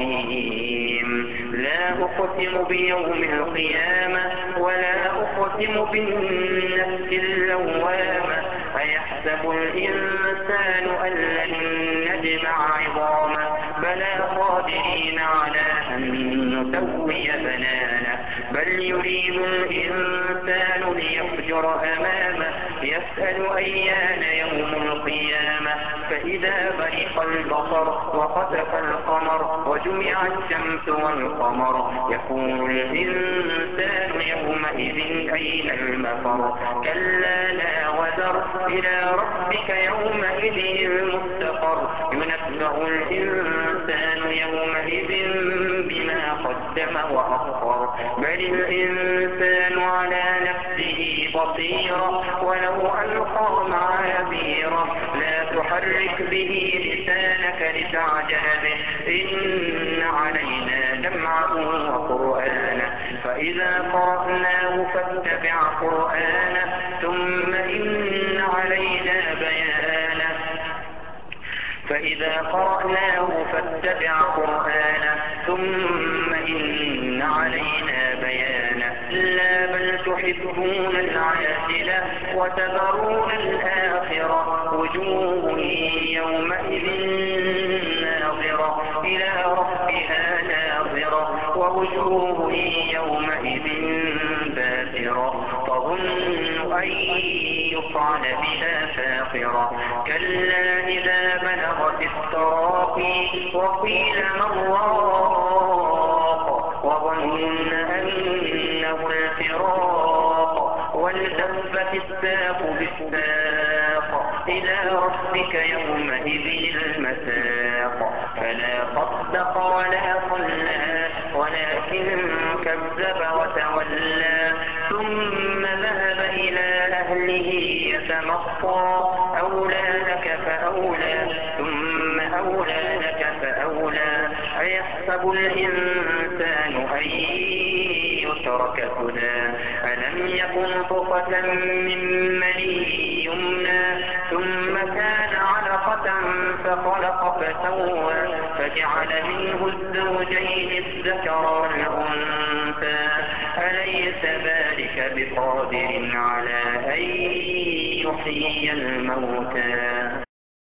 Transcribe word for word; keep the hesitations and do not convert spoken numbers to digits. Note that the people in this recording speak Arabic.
الرحيم لا أقسم بيوم القيامة ولا أقسم بالنفس اللوامة أيحسب الإنسان أن لن نجمع عظامه بلى قادرين على أن نسوي بنانه بل يريد الإنسان ليفجر أمامه يسأل أيان يوم القيامة فإذا برق البصر وخسف القمر وجمع الشمس والقمر يقول الإنسان يومئذ أين المفر كلا لا وزر إلى ربك يومئذ المستقر ينبأ الإنسان يومئذ بما قدم وأخر بل الإنسان على نفسه بصيرة ولو ألقى معاذيره لا تحرك به لسانك لتعجل به إن علينا جمعه وقرآنه فإذا قرأناه فاتبع قرآنه ثم إن علينا بيانه فإذا قرأناه فاتبع قرآنه ثم إن علينا بيانه لا بل تحبون العاجلة وتذرون الآخرة وجوه يومئذ ناظرة إلى ربها ناظرة ووجوه يومئذ باسرة تظن أن يفعل بها فاقرة كلا إذا بلغت التراقي وقيل من راق وظن أنه الفراق والتفت الساق بالساق إلى ربك يومئذ المساق فلا صدق ولا صلى ولكن كذب وتولى ثم ذهب إلى أهله يتمطى أولى لك فأولى ثم أولى لك فأولى أيحسب الإنسان أن يترك سدى ألم يكن طفة من مني يمنى ثم كان علقة فخلق فسوى فجعل منه الزوجين الذكر والأنثى أليس ذلك بقادر على أن يحيي الموتى